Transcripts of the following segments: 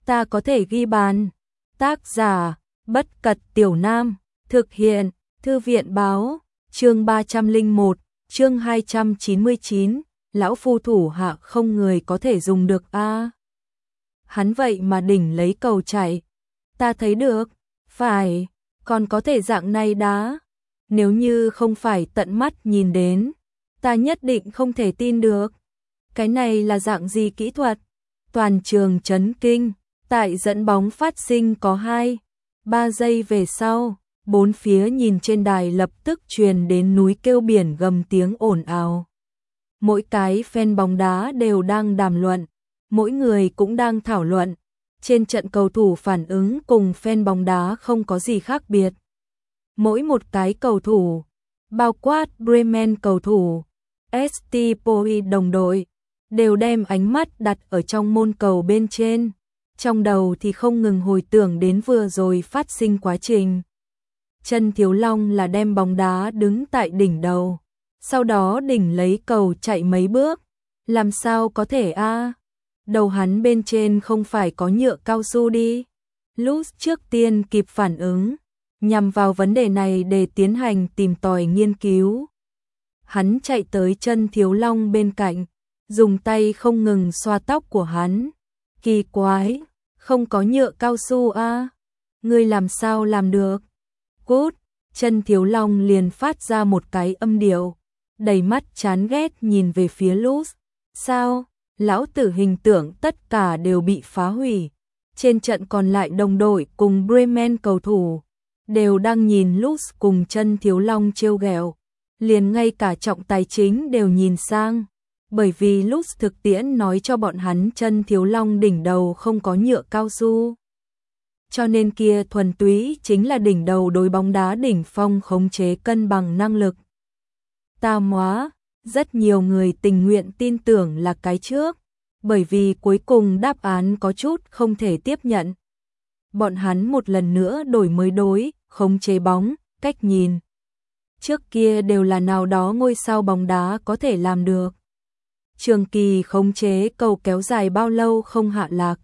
ta có thể ghi bàn. Tác giả, Bất Cật Tiểu Nam, thực hiện, Thư viện báo, chương 301, chương 299, lão phu thủ hạ không người có thể dùng được a. Hắn vậy mà đỉnh lấy cầu chạy. Ta thấy được, phải, còn có thể dạng này đá. Nếu như không phải tận mắt nhìn đến, ta nhất định không thể tin được. Cái này là dạng gì kỹ thuật? Toàn trường chấn kinh, tại dẫn bóng phát sinh có 2-3 giây về sau, bốn phía nhìn trên đài lập tức truyền đến núi kêu biển gầm tiếng ồn ào. Mỗi cái fan bóng đá đều đang đàm luận, mỗi người cũng đang thảo luận. Trên trận cầu thủ phản ứng cùng fan bóng đá không có gì khác biệt. Mỗi một cái cầu thủ, bao quát Bremen cầu thủ, ST Poi đồng đội, đều đem ánh mắt đặt ở trong môn cầu bên trên. Trong đầu thì không ngừng hồi tưởng đến vừa rồi phát sinh quá trình. Chân Thiếu Long là đem bóng đá đứng tại đỉnh đầu, sau đó đỉnh lấy cầu chạy mấy bước. Làm sao có thể a? Đầu hắn bên trên không phải có nhựa cao su đi. Lutz trước tiên kịp phản ứng, nhằm vào vấn đề này để tiến hành tìm tòi nghiên cứu. Hắn chạy tới Chân Thiếu Long bên cạnh, dùng tay không ngừng xoa tóc của hắn. Kỳ quái, không có nhựa cao su a? Ngươi làm sao làm được? Cút! Chân Thiếu Long liền phát ra một cái âm điệu, đầy mắt chán ghét nhìn về phía Lutz. Sao? Lão tử hình tượng tất cả đều bị phá hủy. Trên trận còn lại đồng đội cùng Bremen cầu thủ đều đang nhìn Lutz cùng Chân Thiếu Long trêu ghẹo, liền ngay cả trọng tài chính đều nhìn sang, bởi vì Lutz thực tiễn nói cho bọn hắn Chân Thiếu Long đỉnh đầu không có nhựa cao su. Cho nên kia thuần túy chính là đỉnh đầu đối bóng đá đỉnh phong khống chế cân bằng năng lực. Tam hóa, rất nhiều người tình nguyện tin tưởng là cái trước, bởi vì cuối cùng đáp án có chút không thể tiếp nhận. Bọn hắn một lần nữa đổi mới đối, khống chế bóng, cách nhìn. Trước kia đều là nào đó ngôi sao bóng đá có thể làm được. Trường kỳ khống chế cầu kéo dài bao lâu không hạ lạc.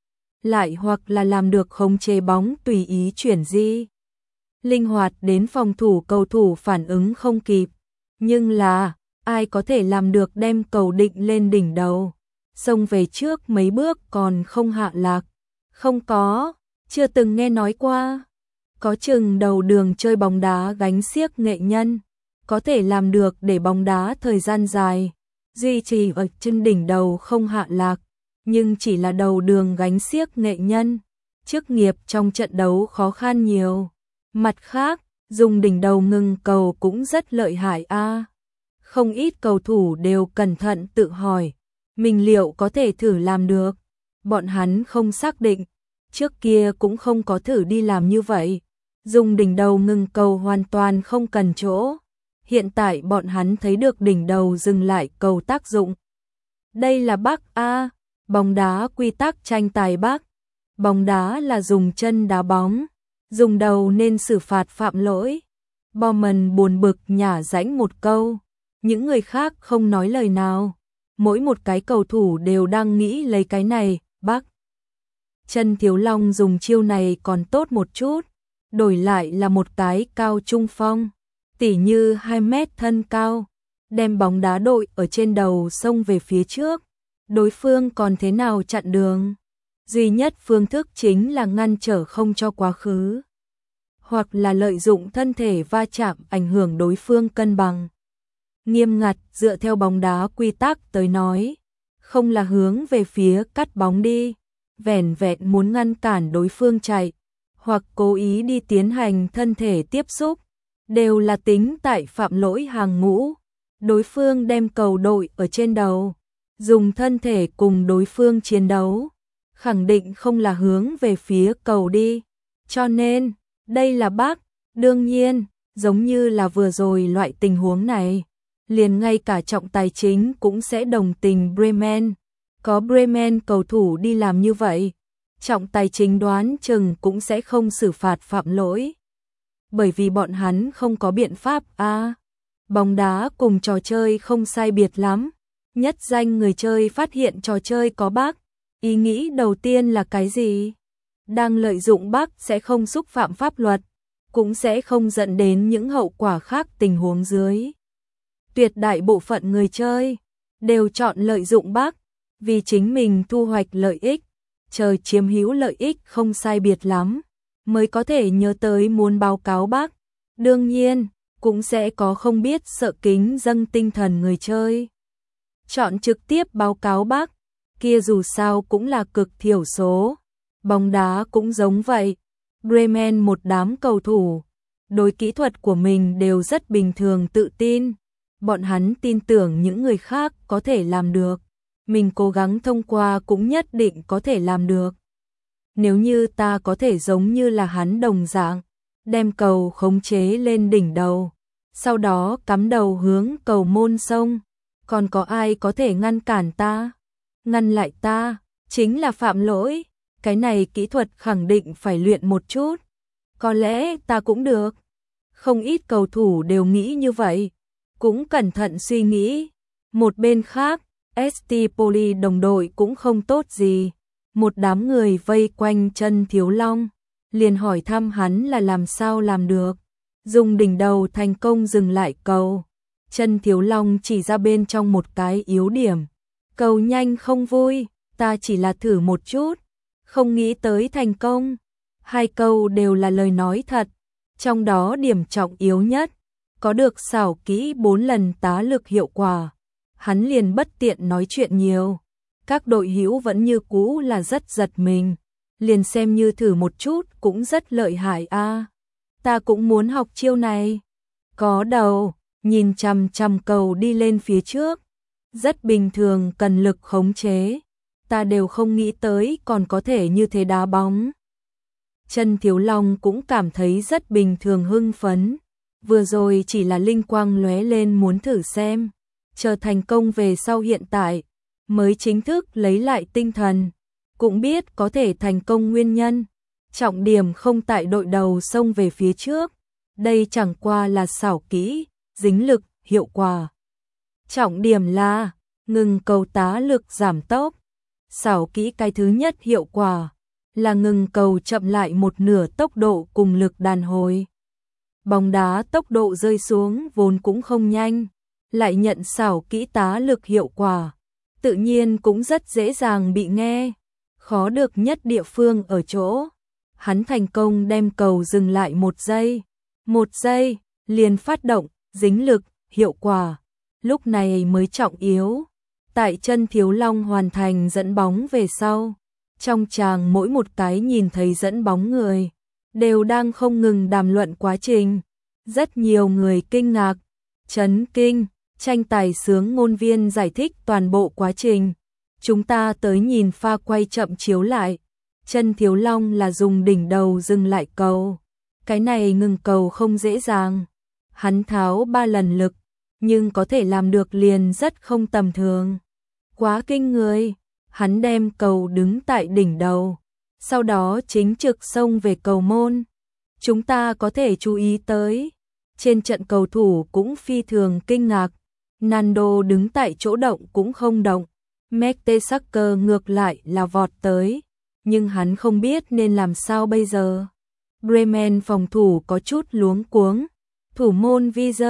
Lại hoặc là làm được khống chế bóng tùy ý chuyển di. Linh hoạt đến phòng thủ cầu thủ phản ứng không kịp. Nhưng là, ai có thể làm được đem cầu định lên đỉnh đầu, xông về trước mấy bước còn không hạ lạc? Không có, chưa từng nghe nói qua. Có chừng đầu đường chơi bóng đá gánh xiếc nghệ nhân, có thể làm được để bóng đá thời gian dài, duy trì ở trên đỉnh đầu không hạ lạc, nhưng chỉ là đầu đường gánh xiếc nghệ nhân, chức nghiệp trong trận đấu khó khăn nhiều. Mặt khác, dùng đỉnh đầu ngừng cầu cũng rất lợi hại a. Không ít cầu thủ đều cẩn thận tự hỏi, mình liệu có thể thử làm được? Bọn hắn không xác định, trước kia cũng không có thử đi làm như vậy. Dùng đỉnh đầu ngừng cầu hoàn toàn không cần chỗ. Hiện tại bọn hắn thấy được đỉnh đầu dừng lại cầu tác dụng. Đây là Bắc A, bóng đá quy tắc tranh tài Bắc. Bóng đá là dùng chân đá bóng, dùng đầu nên xử phạt phạm lỗi. Bowman buồn bực nhả rãnh một câu. Những người khác không nói lời nào. Mỗi một cái cầu thủ đều đang nghĩ lấy cái này, Bắc. Chân Thiếu Long dùng chiêu này còn tốt một chút. Đổi lại là một cái cao trung phong, tỉ như 2 mét thân cao, đem bóng đá đội ở trên đầu xông về phía trước. Đối phương còn thế nào chặn đường? Duy nhất phương thức chính là ngăn trở không cho quá khứ. Hoặc là lợi dụng thân thể va chạm ảnh hưởng đối phương cân bằng. Nghiêm ngặt dựa theo bóng đá quy tắc tới nói, không là hướng về phía cắt bóng đi, vẻn vẹn muốn ngăn cản đối phương chạy, hoặc cố ý đi tiến hành thân thể tiếp xúc, đều là tính tại phạm lỗi hàng ngũ. Đối phương đem cầu đội ở trên đầu, dùng thân thể cùng đối phương chiến đấu, khẳng định không là hướng về phía cầu đi. Cho nên, đây là Bắc. Đương nhiên, giống như là vừa rồi loại tình huống này, liền ngay cả trọng tài chính cũng sẽ đồng tình Bremen. Có Bremen cầu thủ đi làm như vậy, trọng tài chính đoán chừng cũng sẽ không xử phạt phạm lỗi. Bởi vì bọn hắn không có biện pháp a. Bóng đá cùng trò chơi không sai biệt lắm. Nhất danh người chơi phát hiện trò chơi có bug, Ý nghĩ đầu tiên là cái gì? Đang lợi dụng bác sẽ không xúc phạm pháp luật, cũng sẽ không dẫn đến những hậu quả khác tình huống dưới. Tuyệt đại bộ phận người chơi đều chọn lợi dụng bác vì chính mình thu hoạch lợi ích, chờ chiếm hữu lợi ích không sai biệt lắm, mới có thể nhớ tới muốn báo cáo bác. Đương nhiên, cũng sẽ có không biết sợ kính dâng tinh thần người chơi. Chọn trực tiếp báo cáo bác, kia dù sao cũng là cực thiểu số. Bóng đá cũng giống vậy. Bremen một đám cầu thủ, đối kỹ thuật của mình đều rất bình thường tự tin. Bọn hắn tin tưởng những người khác có thể làm được. Mình cố gắng thông qua cũng nhất định có thể làm được. Nếu như ta có thể giống như là hắn đồng dạng, đem cầu khống chế lên đỉnh đầu, sau đó cắm đầu hướng cầu môn sông, còn có ai có thể ngăn cản ta? Ngăn lại ta, chính là phạm lỗi. Cái này kỹ thuật khẳng định phải luyện một chút. Có lẽ ta cũng được. Không ít cầu thủ đều nghĩ như vậy. Cũng cẩn thận suy nghĩ. Một bên khác, ST Poli đồng đội cũng không tốt gì. Một đám người vây quanh Chân Thiếu Long, liền hỏi thăm hắn là làm sao làm được. Dùng đỉnh đầu thành công dừng lại cầu. Chân Thiếu Long chỉ ra bên trong một cái yếu điểm. Cầu nhanh không vui, ta chỉ là thử một chút, không nghĩ tới thành công. Hai câu đều là lời nói thật, trong đó điểm trọng yếu nhất, có được xảo kỹ 4 lần tá lực hiệu quả. Hắn liền bất tiện nói chuyện nhiều. Các đội hữu vẫn như cũ là rất giật mình, liền xem như thử một chút cũng rất lợi hại a. Ta cũng muốn học chiêu này. Có đầu, nhìn chằm chằm cầu đi lên phía trước. Rất bình thường cần lực khống chế. Ta đều không nghĩ tới còn có thể như thế đá bóng. Chân Thiếu Long cũng cảm thấy rất bình thường hưng phấn. Vừa rồi chỉ là linh quang lóe lên muốn thử xem. Chờ thành công về sau hiện tại, mới chính thức lấy lại tinh thần. Cũng biết có thể thành công nguyên nhân. Trọng điểm không tại đội đầu xông về phía trước. Đây chẳng qua là xảo kỹ, dính lực, hiệu quả. Trọng điểm là ngừng cầu tá lực giảm tốc. Xảo kỹ cái thứ nhất hiệu quả là ngừng cầu chậm lại một nửa tốc độ cùng lực đàn hồi. Bóng đá tốc độ rơi xuống vốn cũng không nhanh, lại nhận xảo kỹ tá lực hiệu quả, tự nhiên cũng rất dễ dàng bị nghe. Khó được nhất địa phương ở chỗ, hắn thành công đem cầu dừng lại 1 giây. 1 giây, liền phát động, dính lực, hiệu quả. Lúc này mới trọng yếu. Tại Chân Thiếu Long hoàn thành dẫn bóng về sau, trong tràng mỗi một cái nhìn thấy dẫn bóng người, đều đang không ngừng đàm luận quá trình. Rất nhiều người kinh ngạc, chấn kinh, tranh tài sướng ngôn viên giải thích toàn bộ quá trình. Chúng ta tới nhìn pha quay chậm chiếu lại. Chân Thiếu Long là dùng đỉnh đầu dừng lại cầu. Cái này ngừng cầu không dễ dàng. Hắn tháo 3 lần lực, nhưng có thể làm được liền rất không tầm thường. Quá kinh người, hắn đem cầu đứng tại đỉnh đầu, sau đó chính trực xông về cầu môn. Chúng ta có thể chú ý tới, trên trận cầu thủ cũng phi thường kinh ngạc. Nando đứng tại chỗ động cũng không động, Mertesacker ngược lại là vọt tới, nhưng hắn không biết nên làm sao bây giờ. Bremen phòng thủ có chút luống cuống, thủ môn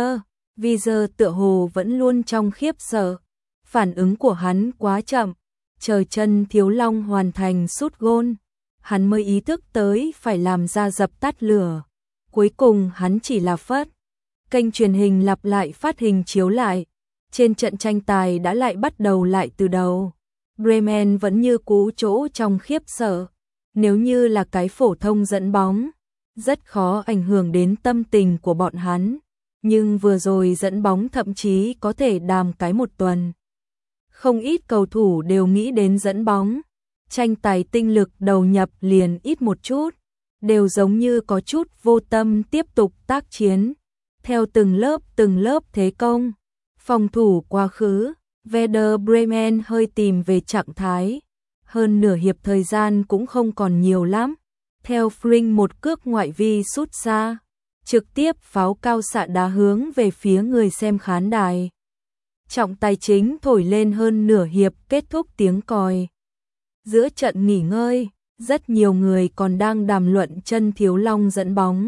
Wieser tựa hồ vẫn luôn trong khiếp sợ. Phản ứng của hắn quá chậm, chờ Chân Thiếu Long hoàn thành sút gôn, hắn mới ý thức tới phải làm ra dập tắt lửa. Cuối cùng hắn chỉ là phất. Kênh truyền hình lặp lại phát hình chiếu lại. Trên trận tranh tài đã lại bắt đầu lại từ đầu. Bremen vẫn như cũ chỗ trong khiếp sợ. Nếu như là cái phổ thông dẫn bóng, rất khó ảnh hưởng đến tâm tình của bọn hắn. Nhưng vừa rồi dẫn bóng thậm chí có thể đàm cái 1 tuần. Không ít cầu thủ đều nghĩ đến dẫn bóng. Tranh tài tinh lực đầu nhập liền ít một chút. Đều giống như có chút vô tâm tiếp tục tác chiến. Theo từng lớp thế công. Phòng thủ quá khứ, Werder Bremen hơi tìm về trạng thái. Hơn nửa hiệp thời gian cũng không còn nhiều lắm. Theo Frink một cước ngoại vi sút xa, trực tiếp pháo cao xạ đá hướng về phía người xem khán đài. Trọng tài chính thổi lên hơn nửa hiệp kết thúc tiếng còi. Giữa trận nghỉ ngơi, rất nhiều người còn đang đàm luận chân Thiếu Long dẫn bóng.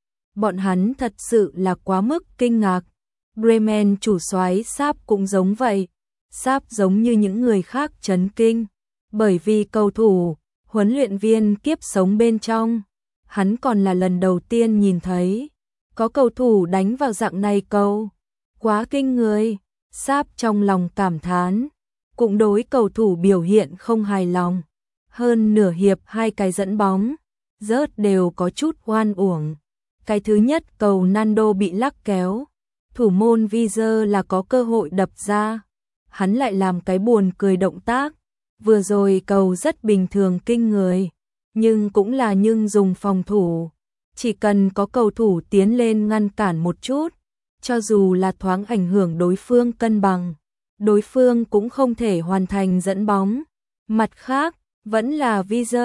Bọn hắn thật sự là quá mức kinh ngạc. Bremen chủ soái Sáp cũng giống vậy. Sáp giống như những người khác chấn kinh, bởi vì cầu thủ, huấn luyện viên kiếp sống bên trong, hắn còn là lần đầu tiên nhìn thấy có cầu thủ đánh vào dạng này cầu. Quá kinh người, Sáp trong lòng cảm thán, cũng đối cầu thủ biểu hiện không hài lòng. Hơn nửa hiệp hai cái dẫn bóng, rớt đều có chút oan uổng. Cái thứ nhất cầu Nando bị lắc kéo, thủ môn Vizer là có cơ hội đập ra. Hắn lại làm cái buồn cười động tác. Vừa rồi cầu rất bình thường kinh người, nhưng cũng là dùng phòng thủ. Chỉ cần có cầu thủ tiến lên ngăn cản một chút, cho dù là thoáng ảnh hưởng đối phương cân bằng, đối phương cũng không thể hoàn thành dẫn bóng. Mặt khác, vẫn là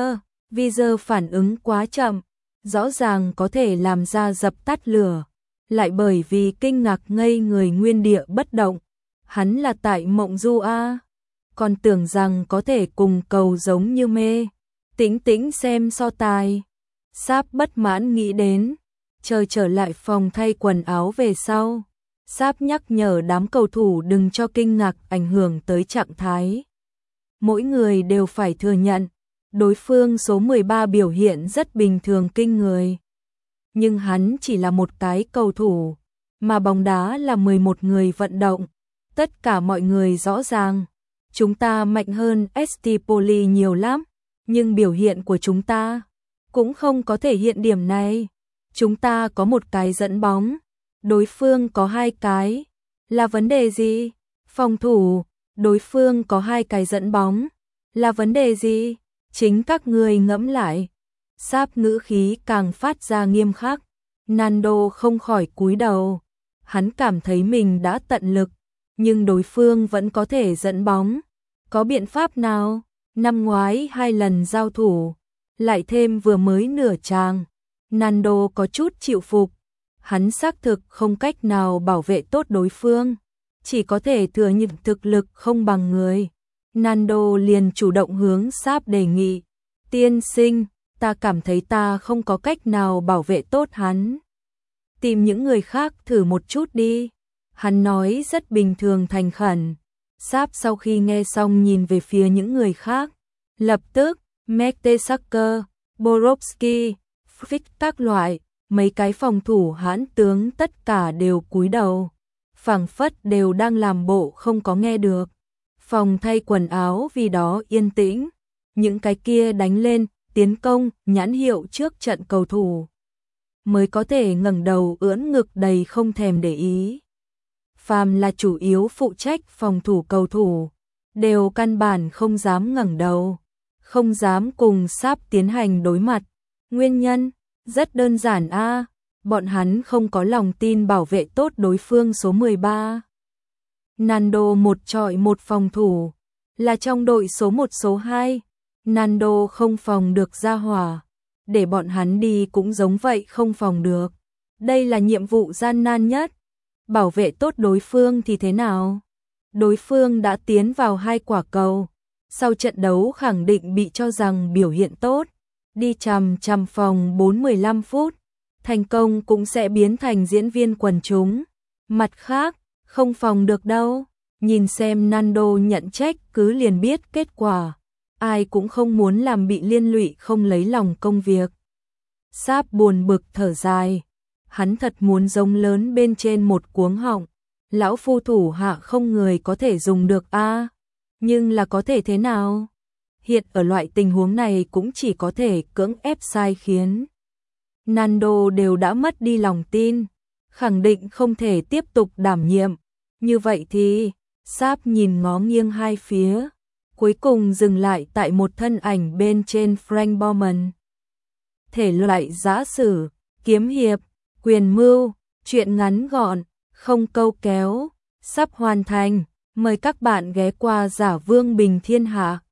Vizer phản ứng quá chậm, rõ ràng có thể làm ra dập tắt lửa, lại bởi vì kinh ngạc ngây người nguyên địa bất động. Hắn là tại mộng du a, còn tưởng rằng có thể cùng cầu giống như mê. Tĩnh tĩnh xem so tài. Sáp bất mãn nghĩ đến, chờ trở lại phòng thay quần áo về sau. Sáp nhắc nhở đám cầu thủ đừng cho kinh ngạc ảnh hưởng tới trạng thái. Mỗi người đều phải thừa nhận, đối phương số 13 biểu hiện rất bình thường kinh người. Nhưng hắn chỉ là một cái cầu thủ, mà bóng đá là 11 người vận động. Tất cả mọi người rõ ràng, chúng ta mạnh hơn Stipoli nhiều lắm, nhưng biểu hiện của chúng ta cũng không có thể hiện điểm này. Chúng ta có một cái dẫn bóng, đối phương có hai cái, là vấn đề gì? Phòng thủ, đối phương có hai cái dẫn bóng, là vấn đề gì? Chính các người ngẫm lại. Sáp ngữ khí càng phát ra nghiêm khắc. Nando không khỏi cúi đầu, hắn cảm thấy mình đã tận lực, nhưng đối phương vẫn có thể dẫn bóng. Có biện pháp nào? Năm ngoái 2 lần giao thủ, lại thêm vừa mới nửa trang, Nando có chút chịu phục. Hắn xác thực không cách nào bảo vệ tốt đối phương, chỉ có thể thừa nhận thực lực không bằng người. Nando liền chủ động hướng Sáp đề nghị, tiên sinh, ta cảm thấy ta không có cách nào bảo vệ tốt hắn. Tìm những người khác thử một chút đi. Hắn nói rất bình thường thành khẩn. Sáp sau khi nghe xong nhìn về phía những người khác, lập tức, Mertesacker, Borowski, Frick các loại, mấy cái phòng thủ hãn tướng tất cả đều cúi đầu, phảng phất đều đang làm bộ không có nghe được. Phòng thay quần áo vì đó yên tĩnh, những cái kia đánh lên, tiến công, nhãn hiệu trước trận cầu thủ, mới có thể ngẩng đầu ưỡn ngực đầy không thèm để ý. Phàm là chủ yếu phụ trách phòng thủ cầu thủ, đều căn bản không dám ngẩng đầu, không dám cùng Sáp tiến hành đối mặt. Nguyên nhân, rất đơn giản a, bọn hắn không có lòng tin bảo vệ tốt đối phương số 13. Nando một chọi một phòng thủ, là trong đội số 1 số 2, Nando không phòng được ra hỏa, để bọn hắn đi cũng giống vậy không phòng được. Đây là nhiệm vụ gian nan nhất. Bảo vệ tốt đối phương thì thế nào? Đối phương đã tiến vào 2 quả cầu, sau trận đấu khẳng định bị cho rằng biểu hiện tốt, đi chằm chằm phòng 4-15 phút, thành công cũng sẽ biến thành diễn viên quần chúng. Mặt khác, không phòng được đâu, nhìn xem Nando nhận trách cứ liền biết kết quả, ai cũng không muốn làm bị liên lụy không lấy lòng công việc. Sáp buồn bực thở dài, hắn thật muốn giống lớn bên trên một cuống họng, lão phu thủ hạ không người có thể dùng được a, nhưng là có thể thế nào? Hiện ở loại tình huống này cũng chỉ có thể cưỡng ép sai khiến. Nando đều đã mất đi lòng tin, khẳng định không thể tiếp tục đảm nhiệm. Như vậy thì, Sáp nhìn ngó nghiêng hai phía, cuối cùng dừng lại tại một thân ảnh bên trên Frank Baumann. Thể loại giã sử, kiếm hiệp, quyền mưu, truyện ngắn gọn, không câu kéo, sắp hoàn thành. Mời các bạn ghé qua Giả Vương Bình Thiên Hạ.